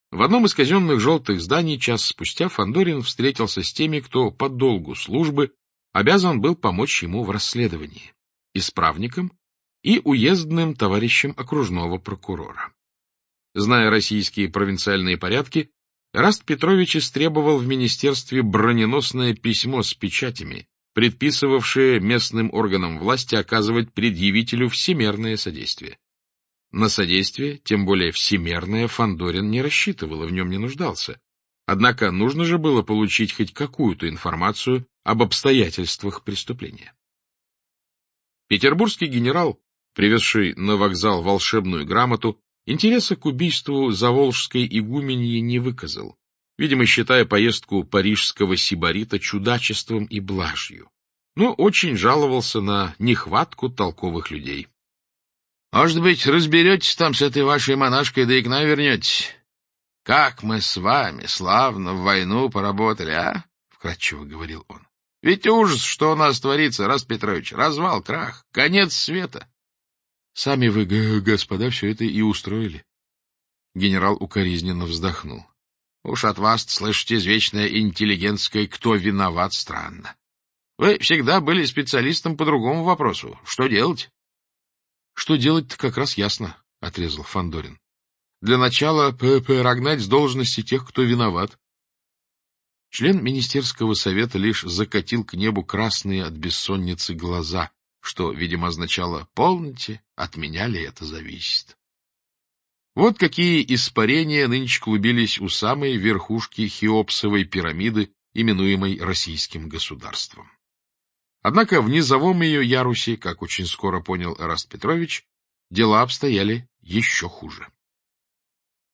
В одном из казенных желтых зданий час спустя Фандорин встретился с теми, кто по долгу службы обязан был помочь ему в расследовании, исправником и уездным товарищем окружного прокурора. Зная российские провинциальные порядки, Эраст Петрович истребовал в министерстве броненосное письмо с печатями, предписывавшее местным органам власти оказывать предъявителю всемерное содействие. На содействие, тем более всемерное, Фандорин не рассчитывал и в нем не нуждался. Однако нужно же было получить хоть какую-то информацию об обстоятельствах преступления. Петербургский генерал, привезший на вокзал волшебную грамоту, интереса к убийству заволжской игуменьи не выказал, видимо, считая поездку парижского сибарита чудачеством и блажью, но очень жаловался на нехватку толковых людей. — Может быть, разберетесь там с этой вашей монашкой, да и к нам вернетесь? Как мы с вами славно в войну поработали, а? — вкратчиво говорил он. — Ведь ужас, что у нас творится, Эраст Петрович, развал, крах, конец света. — Сами вы, господа, все это и устроили. Генерал укоризненно вздохнул. — Уж от вас слышите извечное интеллигентское «кто виноват» странно. Вы всегда были специалистом по другому вопросу. Что делать? — Что делать-то как раз ясно, — отрезал Фандорин. — Для начала прогнать с должности тех, кто виноват. Член министерского совета лишь закатил к небу красные от бессонницы глаза, что, видимо, означало «полноте, от меня ли это зависит». Вот какие испарения нынче клубились у самой верхушки Хеопсовой пирамиды, именуемой российским государством. Однако в низовом ее ярусе, как очень скоро понял Эраст Петрович, дела обстояли еще хуже.